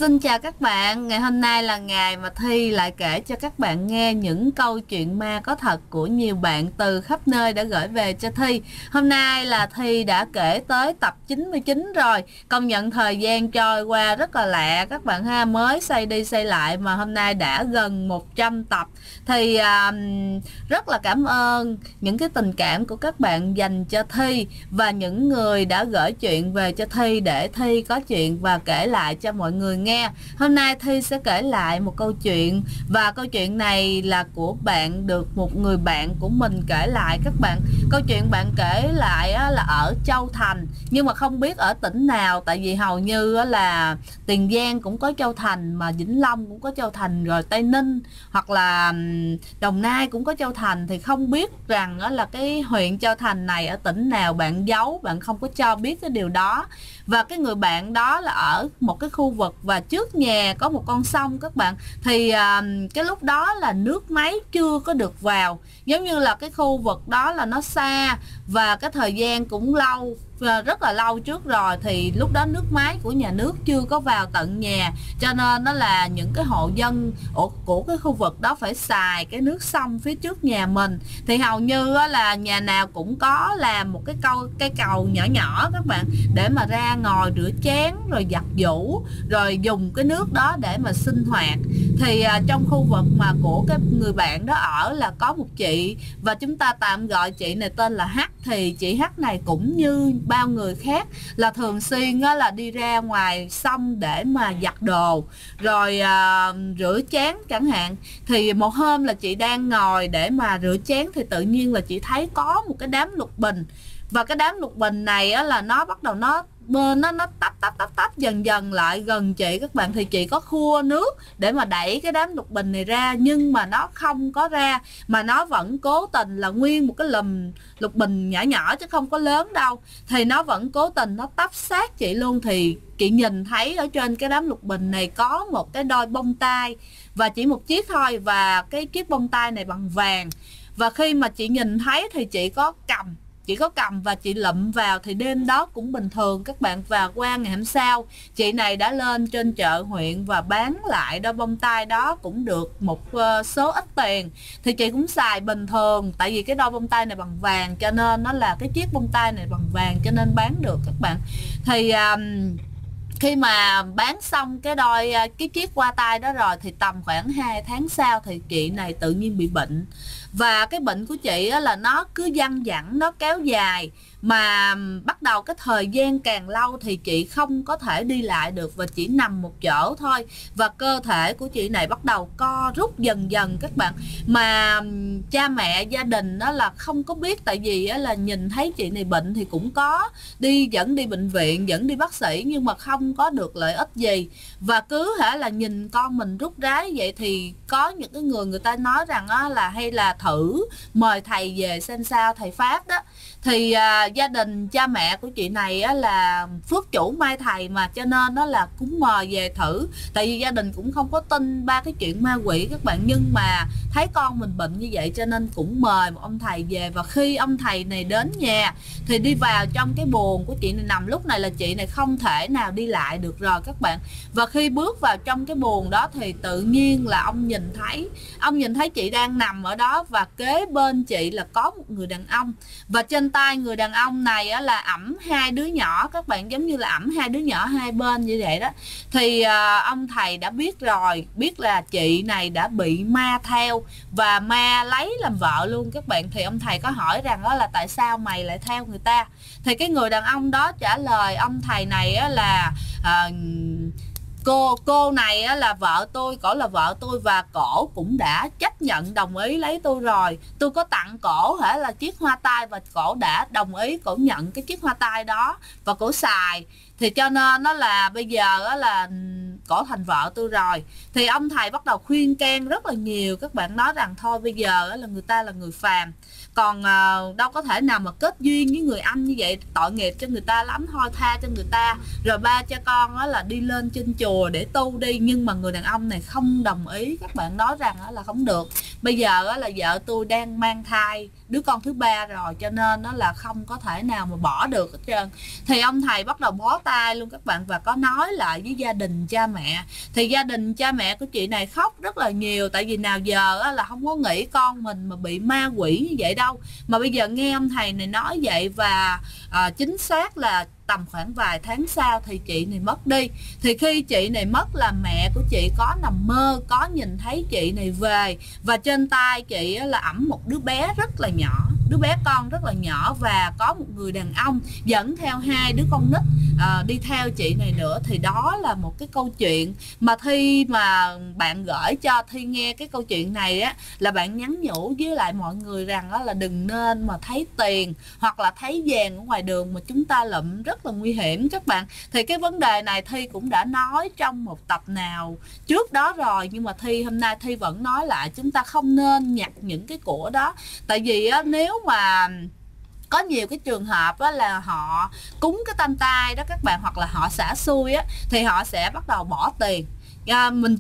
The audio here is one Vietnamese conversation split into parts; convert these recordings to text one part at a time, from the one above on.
Xin chào các bạn, ngày hôm nay là ngày mà Thi lại kể cho các bạn nghe những câu chuyện ma có thật của nhiều bạn từ khắp nơi đã gửi về cho Thi. Hôm nay là Thi đã kể tới tập 99 rồi, công nhận thời gian trôi qua rất là lẹ các bạn ha, mới xây đi xây lại mà hôm nay đã gần 100 tập. Thì rất là cảm ơn những cái tình cảm của các bạn dành cho Thi và những người đã gửi chuyện về cho Thi để Thi có chuyện và kể lại cho mọi người nghe. Hôm nay Thi sẽ kể lại một câu chuyện và câu chuyện này là của bạn, được một người bạn của mình kể lại các bạn. Câu chuyện bạn kể lại là ở Châu Thành nhưng mà không biết ở tỉnh nào, tại vì hầu như là Tiền Giang cũng có Châu Thành, mà Vĩnh Long cũng có Châu Thành, rồi Tây Ninh hoặc là Đồng Nai cũng có Châu Thành, thì không biết rằng là cái huyện Châu Thành này ở tỉnh nào. Bạn giấu, bạn không có cho biết cái điều đó. Và cái người bạn đó là ở một cái khu vực và trước nhà có một con sông các bạn. Thì cái lúc đó là nước máy chưa có được vào, giống như là cái khu vực đó là nó xa và cái thời gian cũng lâu, rất là lâu trước rồi, thì lúc đó nước máy của nhà nước chưa có vào tận nhà, cho nên nó là những cái hộ dân của cái khu vực đó phải xài cái nước sông phía trước nhà mình. Thì hầu như là nhà nào cũng có làm một cái cầu nhỏ nhỏ các bạn, để mà ra ngồi rửa chén rồi giặt giũ rồi dùng cái nước đó để mà sinh hoạt. Thì trong khu vực mà của cái người bạn đó ở là có một chị, và chúng ta tạm gọi chị này tên là H. Thì chị H này cũng như bao người khác là thường xuyên là đi ra ngoài sông để mà giặt đồ rồi rửa chén chẳng hạn. Thì một hôm là chị đang ngồi để mà rửa chén thì tự nhiên là chị thấy có một cái đám lục bình, và cái đám lục bình này là nó bắt đầu nó tách dần dần lại gần chị các bạn. Thì chị có khua nước để mà đẩy cái đám lục bình này ra, nhưng mà nó không có ra, mà nó vẫn cố tình là nguyên một cái lùm lục bình nhỏ nhỏ chứ không có lớn đâu, thì nó vẫn cố tình nó tấp sát chị luôn. Thì chị nhìn thấy ở trên cái đám lục bình này có một cái đôi bông tai, và chỉ một chiếc thôi, và cái chiếc bông tai này bằng vàng. Và khi mà chị nhìn thấy thì chị có cầm và chị lụm vào. Thì đêm đó cũng bình thường các bạn, và qua ngày hôm sau chị này đã lên trên chợ huyện và bán lại đôi bông tai đó cũng được một số ít tiền. Thì chị cũng xài bình thường, tại vì cái đôi bông tai này bằng vàng cho nên nó là cái chiếc bông tai này bằng vàng cho nên bán được các bạn. Thì khi mà bán xong cái chiếc hoa tai đó rồi thì tầm khoảng 2 tháng sau thì chị này tự nhiên bị bệnh. Và cái bệnh của chị là nó cứ dằng dẳng, nó kéo dài, mà bắt đầu cái thời gian càng lâu thì chị không có thể đi lại được và chỉ nằm một chỗ thôi. Và cơ thể của chị này bắt đầu co rút dần dần các bạn. Mà cha mẹ gia đình đó là không có biết, tại vì là nhìn thấy chị này bệnh thì cũng có dẫn đi bệnh viện, dẫn đi bác sĩ, nhưng mà không có được lợi ích gì. Và cứ là nhìn con mình rút rái vậy thì có những cái người ta nói rằng là hay là thử mời thầy về xem sao, thầy Pháp đó. Thì gia đình cha mẹ của chị này là phước chủ mai thầy mà, cho nên đó là cũng mời về thử. Tại vì gia đình cũng không có tin ba cái chuyện ma quỷ các bạn, nhưng mà thấy con mình bệnh như vậy cho nên cũng mời một ông thầy về. Và khi ông thầy này đến nhà thì đi vào trong cái buồng của chị này nằm. Lúc này là chị này không thể nào đi lại được rồi các bạn. Và khi bước vào trong cái buồng đó thì tự nhiên là ông nhìn thấy chị đang nằm ở đó, và kế bên chị là có một người đàn ông, và trên tay người đàn ông này là ẵm hai đứa nhỏ các bạn, giống như là ẵm hai đứa nhỏ hai bên như vậy đó. Thì ông thầy đã biết rồi, biết là chị này đã bị ma theo và ma lấy làm vợ luôn các bạn. Thì ông thầy có hỏi rằng đó là tại sao mày lại theo người ta. Thì cái người đàn ông đó trả lời ông thầy này là cô này là vợ tôi, cổ là vợ tôi, và cổ cũng đã chấp nhận đồng ý lấy tôi rồi. Tôi có tặng cổ là chiếc hoa tai, và cổ đã đồng ý, cổ nhận cái chiếc hoa tai đó và cổ xài. Thì cho nên nó là bây giờ là cổ thành vợ tôi rồi. Thì ông thầy bắt đầu khuyên can rất là nhiều các bạn, nói rằng thôi bây giờ là người ta là người phàm, còn đâu có thể nào mà kết duyên với người anh như vậy, tội nghiệp cho người ta lắm, thôi tha cho người ta. Rồi ba cha con là đi lên trên chùa để tu đi. Nhưng mà người đàn ông này không đồng ý các bạn, nói rằng là không được, bây giờ là vợ tôi đang mang thai đứa con thứ ba rồi, cho nên nó là không có thể nào mà bỏ được hết trơn. Thì ông thầy bắt đầu bó tay luôn các bạn, và có nói lại với gia đình cha mẹ. Thì gia đình cha mẹ của chị này khóc rất là nhiều, tại vì nào giờ là không có nghĩ con mình mà bị ma quỷ như vậy đâu, mà bây giờ nghe ông thầy này nói vậy. Và chính xác là tầm khoảng vài tháng sau thì chị này mất đi. Thì khi chị này mất là mẹ của chị có nằm mơ, có nhìn thấy chị này về, và trên tay chị là ẵm một đứa bé rất là nhỏ, đứa bé con rất là nhỏ, và có một người đàn ông dẫn theo hai đứa con nít đi theo chị này nữa. Thì đó là một cái câu chuyện mà Thi mà bạn gửi cho Thi nghe cái câu chuyện này á, là bạn nhắn nhủ với lại mọi người rằng đó là đừng nên mà thấy tiền hoặc là thấy vàng ở ngoài đường mà chúng ta lụm, rất là nguy hiểm các bạn. Thì cái vấn đề này Thi cũng đã nói trong một tập nào trước đó rồi, nhưng mà hôm nay Thi vẫn nói lại, chúng ta không nên nhặt những cái của đó. Tại vì nếu mà có nhiều cái trường hợp là họ cúng cái tam tai đó các bạn, hoặc là họ xả xui thì họ sẽ bắt đầu bỏ tiền. Mình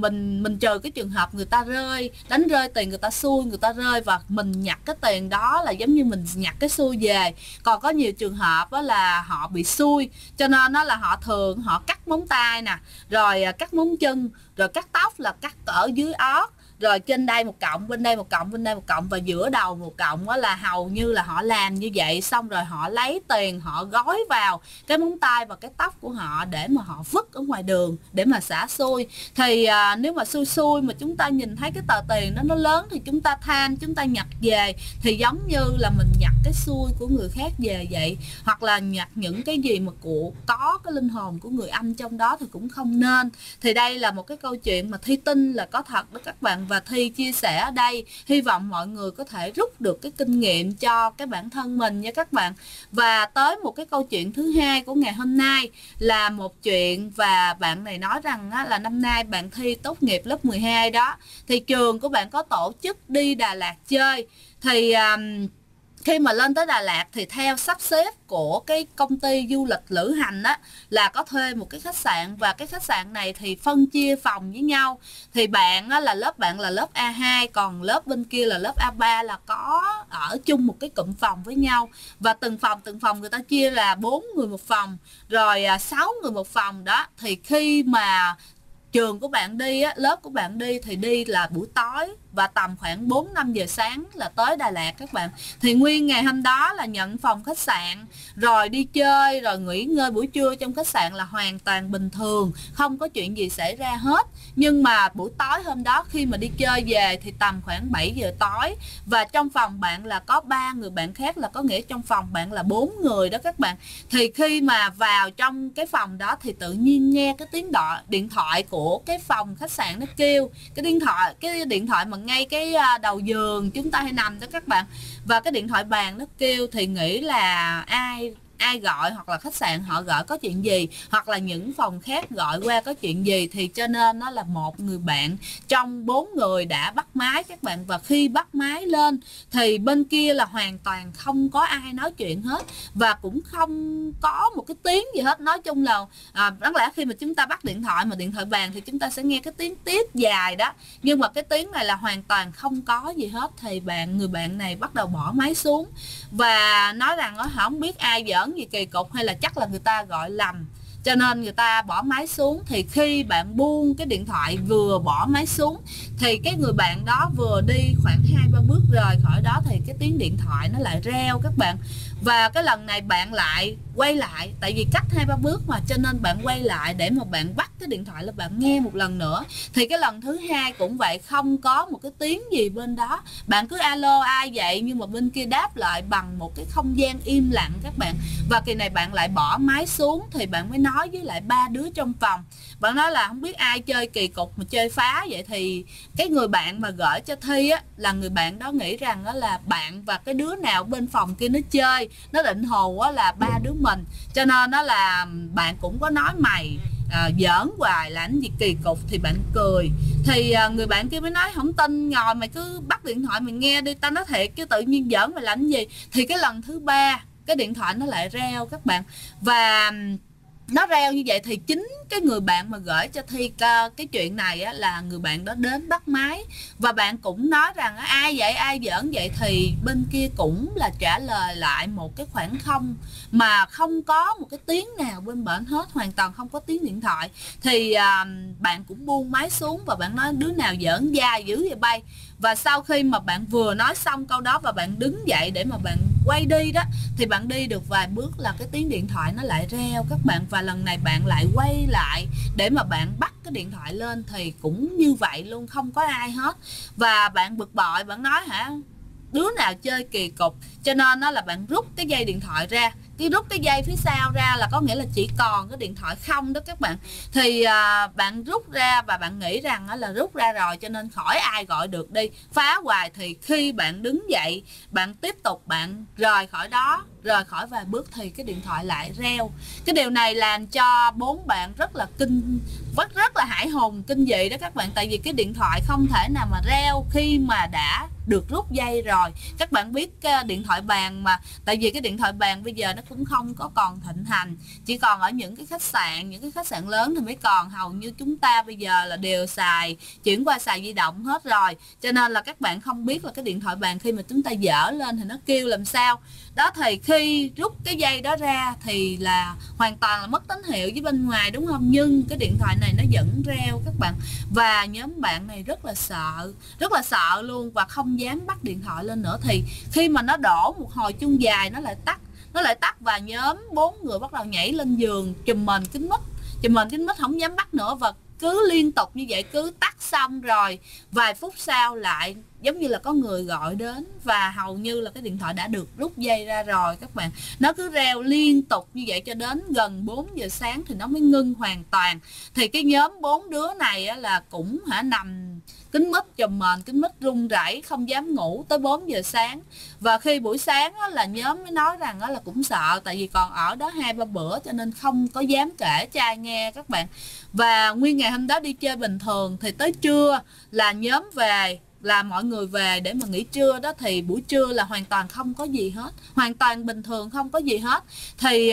trừ cái trường hợp người ta đánh rơi tiền, người ta xui, người ta rơi và mình nhặt cái tiền đó là giống như mình nhặt cái xui về. Còn có nhiều trường hợp là họ bị xui, cho nên là họ thường cắt móng tay nè, rồi cắt móng chân, rồi cắt tóc là cắt ở dưới ót, rồi trên đây một cọng, bên đây một cọng, bên đây một cọng, và giữa đầu một cọng, là hầu như là họ làm như vậy. Xong rồi họ lấy tiền, họ gói vào cái móng tay và cái tóc của họ để mà họ vứt ở ngoài đường để mà xả xui. Thì nếu mà xui mà chúng ta nhìn thấy cái tờ tiền đó nó lớn thì chúng ta tham, chúng ta nhặt về, thì giống như là mình nhặt cái xui của người khác về vậy. Hoặc là nhặt những cái gì mà có cái linh hồn của người âm trong đó thì cũng không nên. Thì đây là một cái câu chuyện mà Thi tin là có thật đó các bạn, và Thi chia sẻ ở đây, hy vọng mọi người có thể rút được cái kinh nghiệm cho cái bản thân mình nha các bạn. Và tới một cái câu chuyện thứ hai của ngày hôm nay là một chuyện, và bạn này nói rằng là năm nay bạn Thi tốt nghiệp lớp 12 đó, thì trường của bạn có tổ chức đi Đà Lạt chơi. Thì khi mà lên tới Đà Lạt thì theo sắp xếp của cái công ty du lịch lữ hành á, là có thuê một cái khách sạn, và cái khách sạn này thì phân chia phòng với nhau. Thì bạn á, là lớp bạn là lớp A2, còn lớp bên kia là lớp A3 là có ở chung một cái cụm phòng với nhau. Và từng phòng người ta chia là 4 người một phòng, rồi 6 người một phòng đó. Thì khi mà trường của bạn đi lớp của bạn đi thì đi là buổi tối, và tầm khoảng 4-5 giờ sáng là tới Đà Lạt các bạn. Thì nguyên ngày hôm đó là nhận phòng khách sạn, rồi đi chơi, rồi nghỉ ngơi buổi trưa trong khách sạn là hoàn toàn bình thường, không có chuyện gì xảy ra hết. Nhưng mà buổi tối hôm đó khi mà đi chơi về thì tầm khoảng 7 giờ tối, và trong phòng bạn là có 3 người bạn khác, là có nghĩa trong phòng bạn là 4 người đó các bạn. Thì khi mà vào trong cái phòng đó thì tự nhiên nghe cái tiếng điện thoại của cái phòng khách sạn nó kêu, cái điện thoại mà ngay cái đầu giường chúng ta hay nằm đó các bạn, và cái điện thoại bàn nó kêu. Thì nghĩ là ai gọi, hoặc là khách sạn họ gọi có chuyện gì, hoặc là những phòng khác gọi qua có chuyện gì. Thì cho nên nó là một người bạn trong 4 người đã bắt máy các bạn. Và khi bắt máy lên thì bên kia là hoàn toàn không có ai nói chuyện hết, và cũng không có một cái tiếng gì hết. Nói chung là đáng lẽ khi mà chúng ta bắt điện thoại mà điện thoại bàn thì chúng ta sẽ nghe cái tiếng tít dài đó, nhưng mà cái tiếng này là hoàn toàn không có gì hết. Thì người bạn này bắt đầu bỏ máy xuống và nói rằng nó không biết ai giỡn gì kỳ cục, hay là chắc là người ta gọi lầm cho nên người ta bỏ máy xuống. Thì khi bạn buông cái điện thoại vừa bỏ máy xuống thì cái người bạn đó vừa đi khoảng 2-3 bước rời khỏi đó thì cái tiếng điện thoại nó lại reo các bạn. Và cái lần này bạn lại quay lại, tại vì cách 2-3 bước mà, cho nên bạn quay lại để mà bạn bắt cái điện thoại là bạn nghe một lần nữa. Thì cái lần thứ hai cũng vậy, không có một cái tiếng gì bên đó. Bạn cứ alo ai vậy, nhưng mà bên kia đáp lại bằng một cái không gian im lặng các bạn. Và kỳ này bạn lại bỏ máy xuống thì bạn mới nói với lại 3 đứa trong phòng. Bạn nói là không biết ai chơi kỳ cục mà chơi phá vậy. Thì cái người bạn mà gửi cho Thi á, là người bạn đó nghĩ rằng đó là bạn và cái đứa nào bên phòng kia nó chơi, nó định hồ á là 3 đứa mình, cho nên đó là bạn cũng có nói mày giỡn hoài là cái gì kỳ cục. Thì bạn cười. Thì người bạn kia mới nói không tin, ngồi mày cứ bắt điện thoại mày nghe đi, tao nói thiệt chứ tự nhiên giỡn mày làm cái gì. Thì cái lần thứ ba cái điện thoại nó lại reo các bạn. Và nó reo như vậy thì chính cái người bạn mà gửi cho Thi cái chuyện này á, là người bạn đó đến bắt máy, và bạn cũng nói rằng ai vậy, ai giỡn vậy, thì bên kia cũng là trả lời lại một cái khoảng không mà không có một cái tiếng nào bên bển hết, hoàn toàn không có tiếng điện thoại. Thì bạn cũng buông máy xuống và bạn nói đứa nào giỡn dai dữ vậy bay. Và sau khi mà bạn vừa nói xong câu đó và bạn đứng dậy để mà bạn quay đi đó, thì bạn đi được vài bước là cái tiếng điện thoại nó lại reo các bạn. Và lần này bạn lại quay lại để mà bạn bắt cái điện thoại lên thì cũng như vậy luôn, không có ai hết. Và bạn bực bội, bạn nói đứa nào chơi kỳ cục, cho nên đó là bạn rút cái dây điện thoại ra. Cái rút cái dây phía sau ra là có nghĩa là chỉ còn cái điện thoại không đó các bạn. Thì bạn rút ra và bạn nghĩ rằng là rút ra rồi cho nên khỏi ai gọi được đi, phá hoài. Thì khi bạn đứng dậy, bạn tiếp tục bạn rời khỏi đó, rời khỏi vài bước thì cái điện thoại lại reo. Cái điều này làm cho bốn bạn rất là rất là hãi hùng, kinh dị đó các bạn. Tại vì cái điện thoại không thể nào mà reo khi mà đã được rút dây rồi. Các bạn biết điện thoại bàn mà, tại vì cái điện thoại bàn bây giờ nó cũng không có còn thịnh hành, chỉ còn ở những cái khách sạn, những cái khách sạn lớn thì mới còn. Hầu như chúng ta bây giờ là đều chuyển qua xài di động hết rồi, cho nên là các bạn không biết là cái điện thoại bàn khi mà chúng ta dở lên thì nó kêu làm sao đó. Thì khi rút cái dây đó ra thì là hoàn toàn là mất tín hiệu với bên ngoài, đúng không? Nhưng cái điện thoại này nó vẫn reo các bạn. Và nhóm bạn này rất là sợ luôn, và không dám bắt điện thoại lên nữa. Thì khi mà nó đổ một hồi chuông dài, nó lại tắt và nhóm 4 người bắt đầu nhảy lên giường chùm mền kín mít không dám bắt nữa. Và cứ liên tục như vậy, cứ tắt xong rồi vài phút sau lại giống như là có người gọi đến, và hầu như là cái điện thoại đã được rút dây ra rồi các bạn. Nó cứ reo liên tục như vậy cho đến gần 4 giờ sáng thì nó mới ngưng hoàn toàn. Thì cái nhóm 4 đứa này là cũng nằm kín mít, chùm mền kín mít, run rẩy không dám ngủ tới 4 giờ sáng. Và khi buổi sáng là nhóm mới nói rằng là cũng sợ, tại vì còn ở đó 2-3 bữa cho nên không có dám kể cho ai nghe các bạn. Và nguyên ngày hôm đó đi chơi bình thường, thì tới trưa là nhóm về, là mọi người về để mà nghỉ trưa đó. Thì buổi trưa là hoàn toàn không có gì hết, hoàn toàn bình thường, không có gì hết. Thì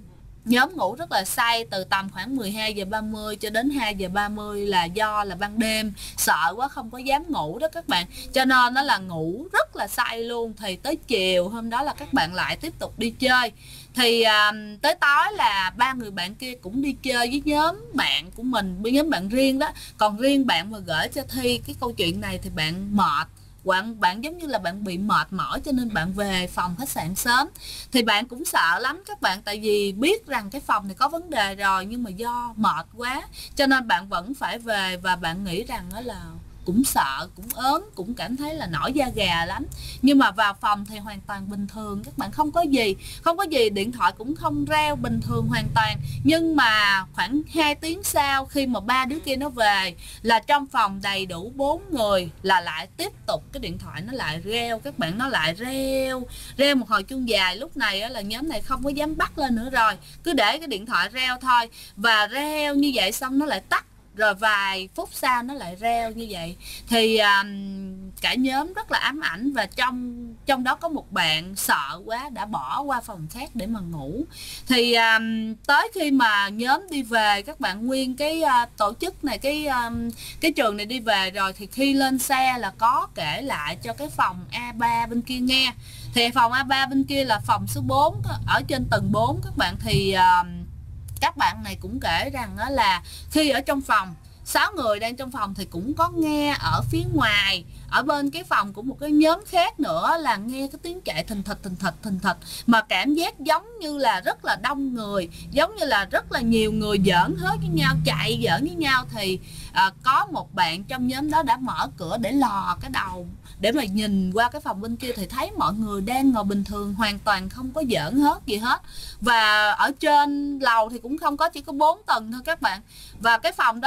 nhóm ngủ rất là say từ tầm khoảng 12 giờ 30 cho đến 2 giờ 30 là do là ban đêm sợ quá không có dám ngủ đó các bạn, cho nên nó là ngủ rất là say luôn. Thì tới chiều hôm đó là các bạn lại tiếp tục đi chơi. Thì tới tối là 3 người bạn kia cũng đi chơi với nhóm bạn của mình, với nhóm bạn riêng đó. Còn riêng bạn mà gửi cho Thi cái câu chuyện này thì bạn mệt, bạn giống như là bạn bị mệt mỏi, cho nên bạn về phòng khách sạn sớm. Thì bạn cũng sợ lắm các bạn, tại vì biết rằng cái phòng này có vấn đề rồi, nhưng mà do mệt quá cho nên bạn vẫn phải về. Và bạn nghĩ rằng đó là cũng sợ, cũng ớn, cũng cảm thấy là nổi da gà lắm. Nhưng mà vào phòng thì hoàn toàn bình thường các bạn, không có gì, điện thoại cũng không reo, bình thường hoàn toàn. Nhưng mà khoảng 2 tiếng sau, khi mà 3 đứa kia nó về, là trong phòng đầy đủ 4 người, là lại tiếp tục cái điện thoại nó lại reo các bạn. Nó lại reo một hồi chuông dài. Lúc này là nhóm này không có dám bắt lên nữa rồi, cứ để cái điện thoại reo thôi. Và reo như vậy xong nó lại tắt, rồi vài phút sau nó lại reo như vậy. Thì cả nhóm rất là ám ảnh. Và trong đó có một bạn sợ quá đã bỏ qua phòng khác để mà ngủ. Thì tới khi mà nhóm đi về, các bạn nguyên cái tổ chức này, cái trường này đi về rồi, thì khi lên xe là có kể lại cho cái phòng A3 bên kia nghe. Thì phòng A3 bên kia là phòng số 4 ở trên tầng 4 các bạn. Thì các bạn này cũng kể rằng là khi ở trong phòng, 6 người đang trong phòng thì cũng có nghe ở phía ngoài, ở bên cái phòng của một cái nhóm khác nữa, là nghe cái tiếng chạy thình thịch, mà cảm giác giống như là rất là đông người, giống như là rất là nhiều người giỡn hết với nhau, chạy giỡn với nhau. Thì có một bạn trong nhóm đó đã mở cửa để lò cái đầu để mà nhìn qua cái phòng bên kia, thì thấy mọi người đang ngồi bình thường, hoàn toàn không có giỡn gì hết. Và ở trên lầu thì cũng không có, chỉ có 4 tầng thôi các bạn. Và cái phòng đó là hoàn toàn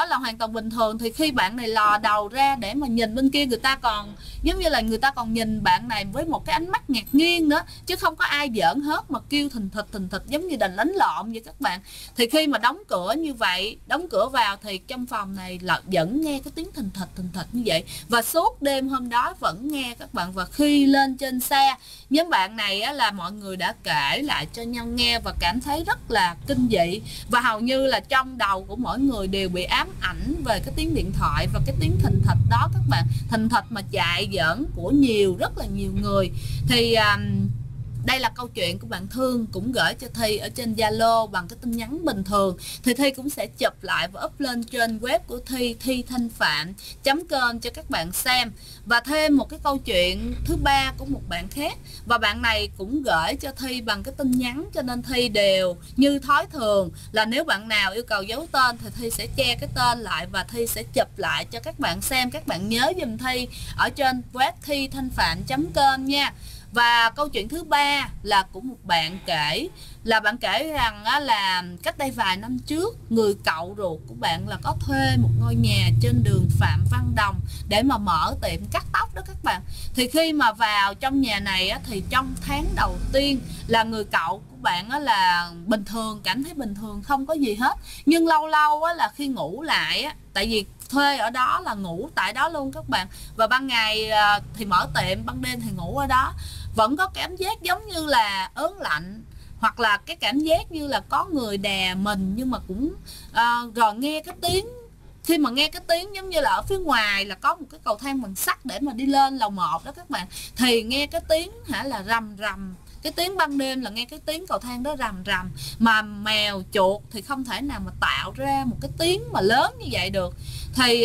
bình thường thì khi bạn này lò đầu ra để mà nhìn bên kia, người ta còn giống như là người ta còn nhìn bạn này với một cái ánh mắt ngạc nhiên nữa, chứ không có ai giỡn hết mà kêu thình thịch giống như đành đánh lộn vậy các bạn. Thì khi mà đóng cửa như vậy, đóng cửa vào thì trong phòng này là vẫn nghe cái tiếng thình thịch như vậy, và suốt đêm hôm đó vẫn nghe các bạn. Và khi lên trên xe, nhóm bạn này á, là mọi người đã kể lại cho nhau nghe và cảm thấy rất là kinh dị, và hầu như là trong đầu của mỗi người đều bị ám ảnh về cái tiếng điện thoại và cái tiếng thình thịch đó các bạn, thình thịch mà chạy giỡn của rất là nhiều người. Thì đây là câu chuyện của bạn Thương cũng gửi cho Thi ở trên Zalo bằng cái tin nhắn bình thường, thì Thi cũng sẽ chụp lại và up lên trên web của Thi, thithanhpham.com cho các bạn xem. Và thêm một cái câu chuyện thứ ba của một bạn khác, và bạn này cũng gửi cho Thi bằng cái tin nhắn, cho nên Thi đều như thói thường là nếu bạn nào yêu cầu giấu tên thì Thi sẽ che cái tên lại và Thi sẽ chụp lại cho các bạn xem. Các bạn nhớ giùm Thi ở trên web thithanhpham.com nha. Và câu chuyện thứ ba là của một bạn kể, là bạn kể rằng là cách đây vài năm trước, người cậu ruột của bạn là có thuê một ngôi nhà trên đường Phạm Văn Đồng để mà mở tiệm cắt tóc đó các bạn. Thì khi mà vào trong nhà này thì trong tháng đầu tiên là người cậu của bạn là bình thường, cảm thấy bình thường không có gì hết, nhưng lâu lâu là khi ngủ lại tại vì thuê ở đó là ngủ tại đó luôn các bạn, và ban ngày thì mở tiệm, ban đêm thì ngủ ở đó, vẫn có cảm giác giống như là ớn lạnh, hoặc là cái cảm giác như là có người đè mình, nhưng mà cũng rồi nghe cái tiếng, khi mà nghe cái tiếng giống như là ở phía ngoài là có một cái cầu thang bằng sắt để mà đi lên lầu 1 đó các bạn, thì nghe cái tiếng là rầm rầm, cái tiếng ban đêm là nghe cái tiếng cầu thang đó rầm rầm, mà mèo chuột thì không thể nào mà tạo ra một cái tiếng mà lớn như vậy được. Thì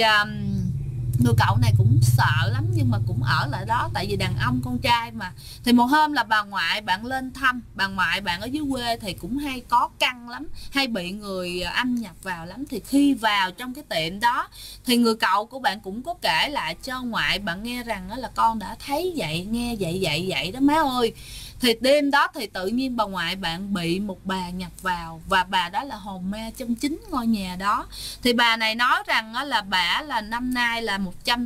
người cậu này cũng sợ lắm nhưng mà cũng ở lại đó, tại vì đàn ông con trai mà. Thì một hôm là bà ngoại bạn lên thăm, bà ngoại bạn ở dưới quê thì cũng hay có căn lắm, hay bị người Anh nhập vào lắm. Thì khi vào trong cái tiệm đó thì người cậu của bạn cũng có kể lại cho ngoại bạn nghe rằng là con đã thấy vậy, nghe vậy đó má ơi. Thì đêm đó thì tự nhiên bà ngoại bạn bị một bà nhập vào, và bà đó là hồn ma trong chính ngôi nhà đó. Thì bà này nói rằng là bà là năm nay là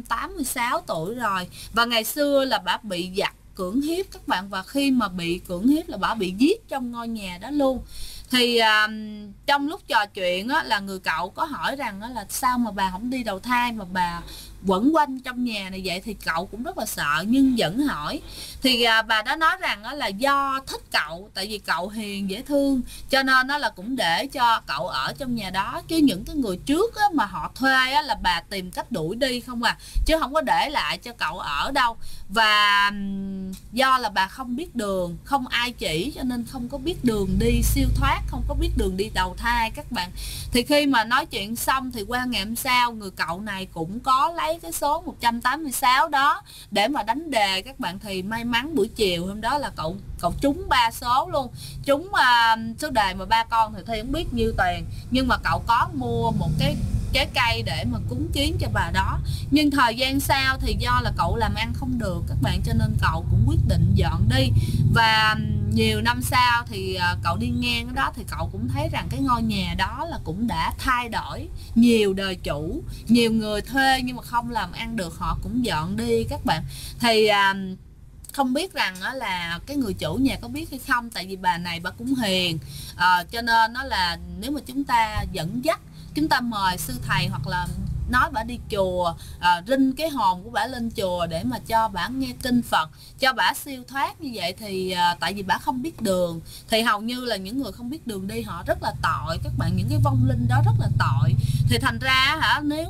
186 tuổi rồi, và ngày xưa là bà bị giặc cưỡng hiếp các bạn, và khi mà bị cưỡng hiếp là bà bị giết trong ngôi nhà đó luôn. Thì trong lúc trò chuyện là người cậu có hỏi rằng là sao mà bà không đi đầu thai mà bà quẩn quanh trong nhà này vậy, thì cậu cũng rất là sợ nhưng vẫn hỏi. Thì bà đó nói rằng là do thích cậu, tại vì cậu hiền dễ thương, cho nên là cũng để cho cậu ở trong nhà đó, chứ những cái người trước mà họ thuê là bà tìm cách đuổi đi không à, chứ không có để lại cho cậu ở đâu. Và do là bà không biết đường, không ai chỉ, cho nên không có biết đường đi siêu thoát, không có biết đường đi đầu thai các bạn. Thì khi mà nói chuyện xong thì qua ngày hôm sau, người cậu này cũng có lấy cái số 186 đó để mà đánh đề các bạn. Thì may mắn buổi chiều hôm đó là cậu trúng 3 số luôn, trúng số đề mà 3 con thì Thi không biết nhiêu tiền, nhưng mà cậu có mua một cái trái cây để mà cúng kiến cho bà đó. Nhưng thời gian sau thì do là cậu làm ăn không được các bạn, cho nên cậu cũng quyết định dọn đi. Và nhiều năm sau thì cậu đi ngang cái đó thì cậu cũng thấy rằng cái ngôi nhà đó là cũng đã thay đổi nhiều đời chủ, nhiều người thuê nhưng mà không làm ăn được họ cũng dọn đi các bạn. Thì không biết rằng là cái người chủ nhà có biết hay không, tại vì bà này bà cũng hiền, cho nên nó là nếu mà chúng ta dẫn dắt, chúng ta mời sư thầy hoặc là nói bà đi chùa, rinh cái hồn của bà lên chùa để mà cho bà nghe kinh Phật, cho bà siêu thoát như vậy. Thì tại vì bà không biết đường, thì hầu như là những người không biết đường đi họ rất là tội các bạn, những cái vong linh đó rất là tội. Thì thành ra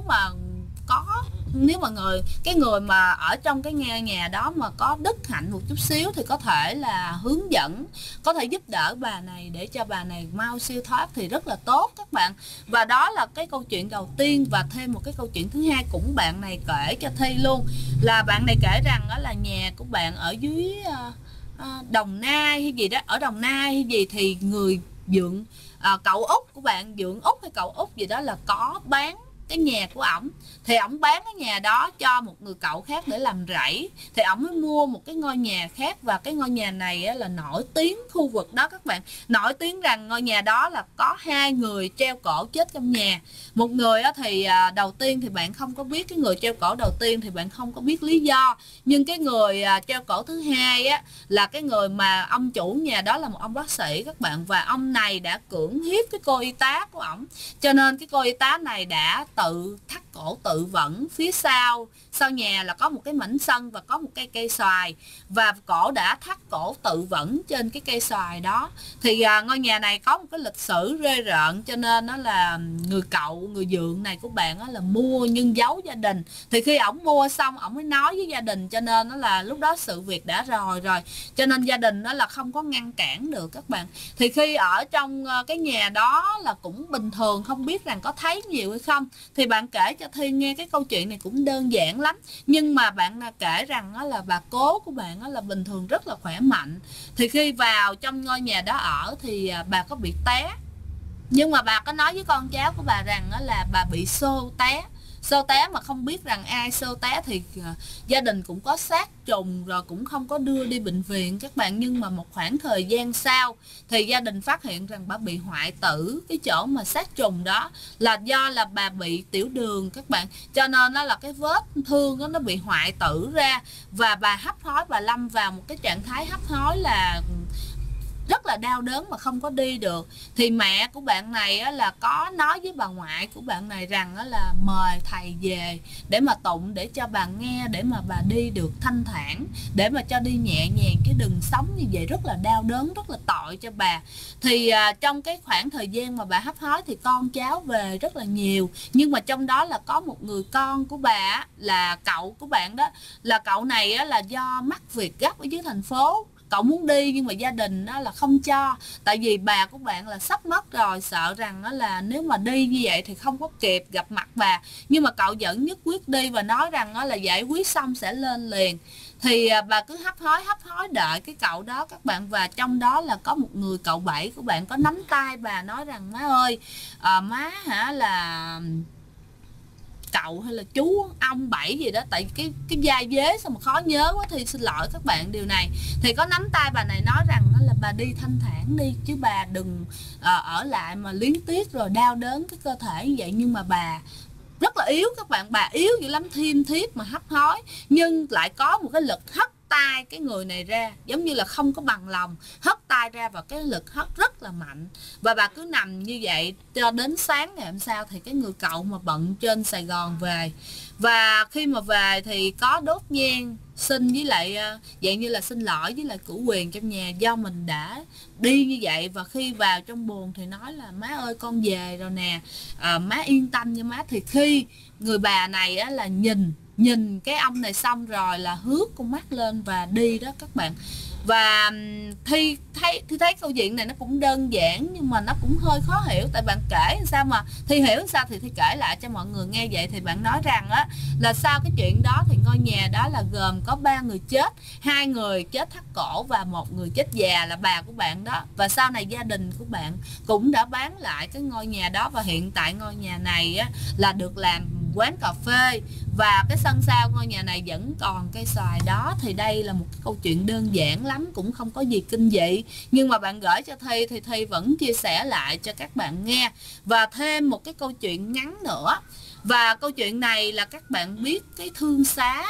nếu mà cái người mà ở trong cái nhà đó mà có đức hạnh một chút xíu thì có thể là hướng dẫn, có thể giúp đỡ bà này để cho bà này mau siêu thoát thì rất là tốt các bạn. Và đó là cái câu chuyện đầu tiên. Và thêm một cái câu chuyện thứ hai cũng bạn này kể cho Thi luôn, là bạn này kể rằng đó là nhà của bạn ở dưới Đồng Nai hay gì đó, ở Đồng Nai hay gì, thì người dượng cậu út của bạn, dượng út hay cậu út gì đó là có bán cái nhà của ổng, thì ổng bán cái nhà đó cho một người cậu khác để làm rẫy, thì ổng mới mua một cái ngôi nhà khác. Và cái ngôi nhà này á, là nổi tiếng khu vực đó các bạn, nổi tiếng rằng ngôi nhà đó là có 2 người treo cổ chết trong nhà. Một người á, thì đầu tiên thì bạn không có biết, cái người treo cổ đầu tiên thì bạn không có biết lý do, nhưng cái người treo cổ thứ hai á, là cái người mà ông chủ nhà đó là một ông bác sĩ các bạn, và ông này đã cưỡng hiếp cái cô y tá của ổng, cho nên cái cô y tá này đã tự thắt cổ tự vẫn. Phía sau nhà là có một cái mảnh sân và có một cây xoài, và cổ đã thắt cổ tự vẫn trên cái cây xoài đó. Thì ngôi nhà này có một cái lịch sử rê rợn, cho nên nó là người dượng này của bạn là mua nhưng giấu gia đình. Thì khi ổng mua xong ổng mới nói với gia đình, cho nên nó là lúc đó sự việc đã rồi, cho nên gia đình nó là không có ngăn cản được các bạn. Thì khi ở trong cái nhà đó là cũng bình thường, không biết rằng có thấy nhiều hay không. Thì bạn kể cho Thi nghe cái câu chuyện này cũng đơn giản lắm, nhưng mà bạn kể rằng là bà cố của bạn là bình thường rất là khỏe mạnh. Thì khi vào trong ngôi nhà đó ở thì bà có bị té, nhưng mà bà có nói với con cháu của bà rằng là bà bị xô té mà không biết rằng ai xô té. Thì gia đình cũng có sát trùng rồi cũng không có đưa đi bệnh viện các bạn. Nhưng mà một khoảng thời gian sau thì gia đình phát hiện rằng bà bị hoại tử cái chỗ mà sát trùng đó, là do là bà bị tiểu đường các bạn, cho nên nó là cái vết thương đó, nó bị hoại tử ra, và bà hấp hối, bà lâm vào một cái trạng thái hấp hối là rất là đau đớn mà không có đi được. Thì mẹ của bạn này á, là có nói với bà ngoại của bạn này rằng á, là mời thầy về để mà tụng để cho bà nghe, để mà bà đi được thanh thản, để mà cho đi nhẹ nhàng, chứ đừng sống như vậy rất là đau đớn, rất là tội cho bà. Thì trong cái khoảng thời gian mà bà hấp hối thì con cháu về rất là nhiều, nhưng mà trong đó là có một người con của bà là cậu của bạn đó, là cậu này á, là do mắc việc gấp ở dưới thành phố. Cậu muốn đi nhưng mà gia đình đó là không cho, tại vì bà của bạn là sắp mất rồi, sợ rằng đó là nếu mà đi như vậy thì không có kịp gặp mặt bà. Nhưng mà cậu vẫn nhất quyết đi và nói rằng đó là giải quyết xong sẽ lên liền. Thì bà cứ hấp hối đợi cái cậu đó các bạn. Và trong đó là có một người cậu Bảy của bạn có nắm tay bà nói rằng má ơi, má là cậu hay là chú ông Bảy gì đó, tại cái vai vế sao mà khó nhớ quá, thì xin lỗi các bạn điều này. Thì có nắm tay bà này nói rằng là bà đi thanh thản đi, chứ bà đừng ở lại mà luyến tiếc rồi đau đớn cái cơ thể như vậy. Nhưng mà bà rất là yếu các bạn, bà yếu dữ lắm, thiêm thiếp mà hấp hối, nhưng lại có một cái lực hất tay cái người này ra, giống như là không có bằng lòng, hất tay ra và cái lực hất rất là mạnh. Và bà cứ nằm như vậy cho đến sáng ngày hôm sau thì cái người cậu mà bận trên Sài Gòn về. Và khi mà về thì có đốt nhang xin với lại dạng như là xin lỗi với lại cửu quyền trong nhà do mình đã đi như vậy. Và khi vào trong buồng thì nói là má ơi con về rồi nè, má yên tâm nha má. Thì khi người bà này á, là nhìn cái ông này xong rồi là hướt con mắt lên và đi đó các bạn. Và Thi thấy câu chuyện này nó cũng đơn giản nhưng mà nó cũng hơi khó hiểu, tại bạn kể làm sao mà Thi hiểu sao thì Thi kể lại cho mọi người nghe vậy. Thì bạn nói rằng á là sau cái chuyện đó thì ngôi nhà đó là gồm có 3 người chết, 2 người chết thắt cổ và 1 người chết già là bà của bạn đó. Và sau này gia đình của bạn cũng đã bán lại cái ngôi nhà đó, và hiện tại ngôi nhà này á, là được làm quán cà phê, và cái sân sau ngôi nhà này vẫn còn cây xoài đó. Thì đây là một cái câu chuyện đơn giản lắm, cũng không có gì kinh dị, nhưng mà bạn gửi cho Thi thì Thi vẫn chia sẻ lại cho các bạn nghe. Và thêm một cái câu chuyện ngắn nữa, và câu chuyện này là các bạn biết cái thương xá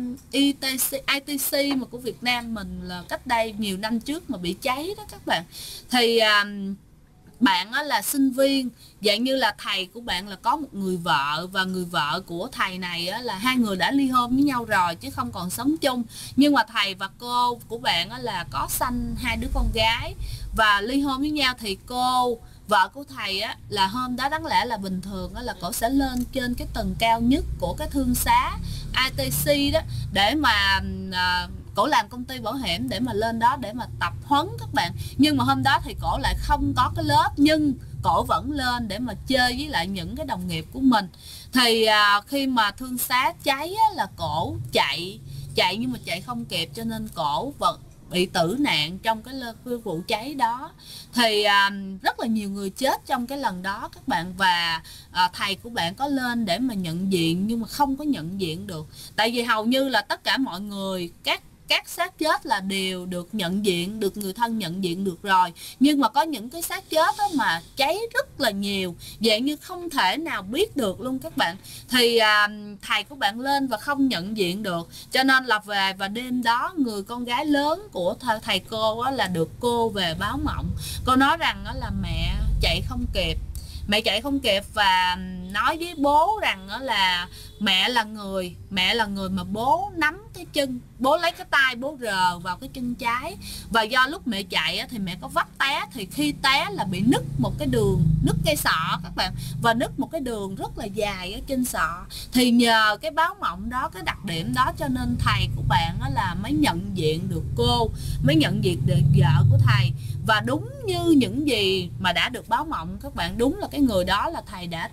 ITC mà của Việt Nam mình là cách đây nhiều năm trước mà bị cháy đó các bạn. Thì bạn là sinh viên, dạng như là thầy của bạn là có một người vợ, và người vợ của thầy này là 2 người đã ly hôn với nhau rồi chứ không còn sống chung. Nhưng mà thầy và cô của bạn là có sanh 2 đứa con gái và ly hôn với nhau. Thì cô vợ của thầy là hôm đó đáng lẽ là bình thường là cổ sẽ lên trên cái tầng cao nhất của cái thương xá ITC đó để mà cổ làm công ty bảo hiểm, để mà lên đó để mà tập huấn các bạn. Nhưng mà hôm đó thì cổ lại không có cái lớp, nhưng cổ vẫn lên để mà chơi với lại những cái đồng nghiệp của mình. Thì khi mà thương xá cháy là cổ chạy nhưng mà chạy không kịp, cho nên cổ bị tử nạn trong cái vụ cháy đó. Thì rất là nhiều người chết trong cái lần đó các bạn, và thầy của bạn có lên để mà nhận diện nhưng mà không có nhận diện được, tại vì hầu như là tất cả mọi người, các xác chết là đều được nhận diện, được người thân nhận diện được rồi, nhưng mà có những cái xác chết đó mà cháy rất là nhiều, dạng như không thể nào biết được luôn các bạn. Thì thầy của bạn lên và không nhận diện được, cho nên là về, và đêm đó người con gái lớn của thầy cô là được cô về báo mộng. Cô nói rằng là mẹ chạy không kịp, và nói với bố rằng là mẹ là người mà bố nắm cái chân, bố lấy cái tay bố rờ vào cái chân trái, và do lúc mẹ chạy thì mẹ có vấp té, thì khi té là bị nứt một cái đường, nứt cây sọ các bạn, và nứt một cái đường rất là dài ở trên sọ. Thì nhờ cái báo mộng đó, cái đặc điểm đó, cho nên thầy của bạn là mới nhận diện được cô, mới nhận diện được vợ của thầy. Và đúng như những gì mà đã được báo mộng các bạn, đúng là cái người đó là thầy đã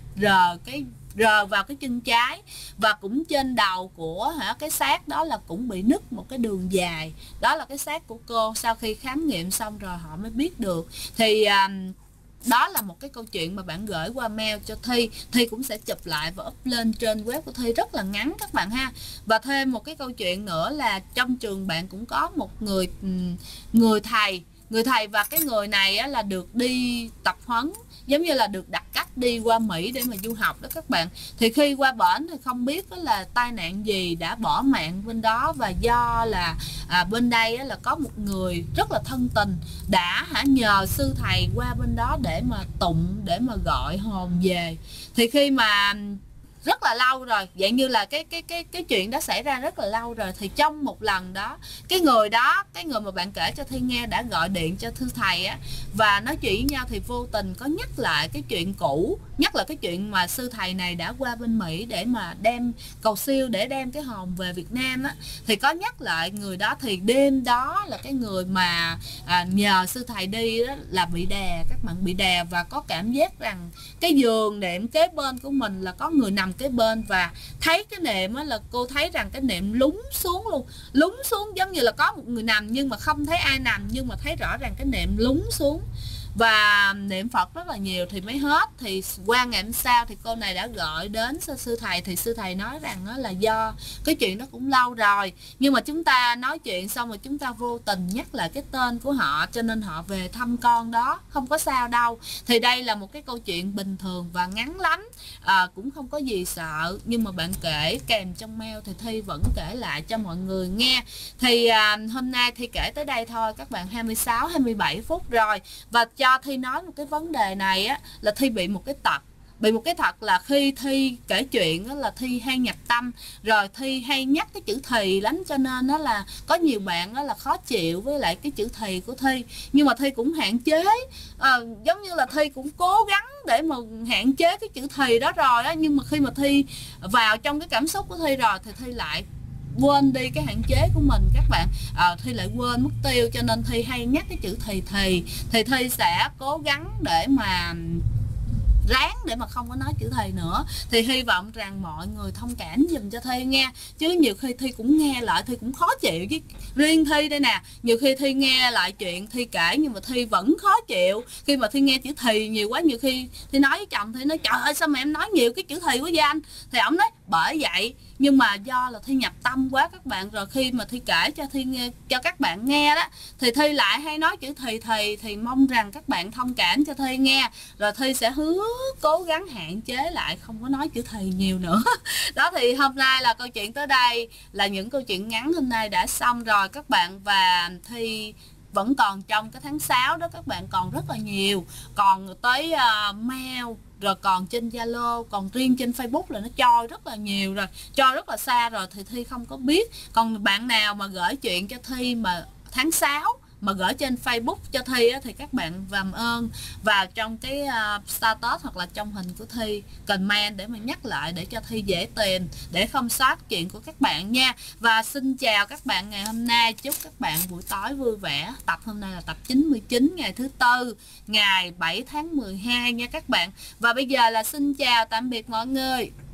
rờ vào cái chân trái, và cũng trên đầu của cái xác đó là cũng bị nứt một cái đường dài. Đó là cái xác của cô. Sau khi khám nghiệm xong rồi họ mới biết được. Thì đó là một cái câu chuyện mà bạn gửi qua mail cho Thi cũng sẽ chụp lại và up lên trên web của Thi, rất là ngắn các bạn ha. Và thêm một cái câu chuyện nữa là trong trường bạn cũng có một người thầy, và cái người này là được đi tập huấn, giống như là được đặt cách đi qua Mỹ để mà du học đó các bạn. Thì khi qua bển thì không biết là tai nạn gì đã bỏ mạng bên đó, và do là bên đây là có một người rất là thân tình đã nhờ sư thầy qua bên đó để mà tụng, để mà gọi hồn về. Thì khi mà rất là lâu rồi, dạng như là cái chuyện đó xảy ra rất là lâu rồi, thì trong một lần đó, cái người mà bạn kể cho Thi nghe đã gọi điện cho sư thầy và nói chuyện với nhau, thì vô tình có nhắc lại cái chuyện cũ, nhắc lại cái chuyện mà sư thầy này đã qua bên Mỹ để mà đem cầu siêu, để đem cái hồn về Việt Nam thì có nhắc lại người đó. Thì đêm đó là cái người mà nhờ sư thầy đi đó là bị đè các bạn, bị đè, và có cảm giác rằng cái giường nệm kế bên của mình là có người nằm kế bên, và thấy cái nệm là cô thấy rằng cái nệm lún xuống luôn, lún xuống giống như là có một người nằm nhưng mà không thấy ai nằm, nhưng mà thấy rõ ràng cái nệm lún xuống. Và niệm Phật rất là nhiều thì mới hết. Thì qua ngày hôm sau thì cô này đã gọi đến sư thầy, thì sư thầy nói rằng là do cái chuyện đó cũng lâu rồi, nhưng mà chúng ta nói chuyện xong rồi chúng ta vô tình nhắc lại cái tên của họ, cho nên họ về thăm con đó, không có sao đâu. Thì đây là một cái câu chuyện bình thường và ngắn lắm, cũng không có gì sợ, nhưng mà bạn kể kèm trong mail thì Thi vẫn kể lại cho mọi người nghe. Thì hôm nay Thi kể tới đây thôi các bạn, 26-27 phút rồi. Và cho Thi nói một cái vấn đề này là Thi bị một cái tật là khi Thi kể chuyện là Thi hay nhập tâm, rồi Thi hay nhắc cái chữ thì lắm, cho nên là có nhiều bạn là khó chịu với lại cái chữ thì của Thi. Nhưng mà Thi cũng hạn chế, giống như là Thi cũng cố gắng để mà hạn chế cái chữ thì đó rồi nhưng mà khi mà Thi vào trong cái cảm xúc của Thi rồi thì Thi lại quên đi cái hạn chế của mình các bạn. Thi lại quên mất tiêu, cho nên Thi hay nhắc cái chữ thì Thi sẽ cố gắng để mà ráng để mà không có nói chữ thầy nữa. Thì hy vọng rằng mọi người thông cảm dùm cho Thi nghe, chứ nhiều khi Thi cũng nghe lại Thi cũng khó chịu. Chứ riêng Thi đây nè, nhiều khi Thi nghe lại chuyện Thi kể nhưng mà Thi vẫn khó chịu khi mà Thi nghe chữ thì nhiều quá. Nhiều khi Thi nói với chồng, Thi nói trời ơi sao mà em nói nhiều cái chữ thì quá vậy anh, thì ổng nói bởi vậy. Nhưng mà do là Thi nhập tâm quá các bạn, rồi khi mà Thi kể cho Thi nghe, cho các bạn nghe đó, thì Thi lại hay nói chữ thì mong rằng các bạn thông cảm cho Thi nghe, rồi Thi sẽ hứa cố gắng hạn chế lại, không có nói chữ thì nhiều nữa. Đó, thì hôm nay là câu chuyện tới đây, là những câu chuyện ngắn hôm nay đã xong rồi các bạn. Và Thi vẫn còn trong cái tháng 6 đó các bạn, còn rất là nhiều, còn tới mail, rồi còn trên Zalo, còn riêng trên Facebook là nó cho rất là nhiều rồi, cho rất là xa rồi, thì Thi không có biết. Còn bạn nào mà gửi chuyện cho Thi mà tháng 6 mà gửi trên Facebook cho Thi thì các bạn làm ơn vào trong cái status hoặc là trong hình của Thi comment để mà nhắc lại, để cho Thi dễ tìm, để không sót chuyện của các bạn nha. Và xin chào các bạn ngày hôm nay, chúc các bạn buổi tối vui vẻ. Tập hôm nay là tập 99, ngày thứ Tư, ngày 7 tháng 12 nha các bạn. Và bây giờ là xin chào tạm biệt mọi người.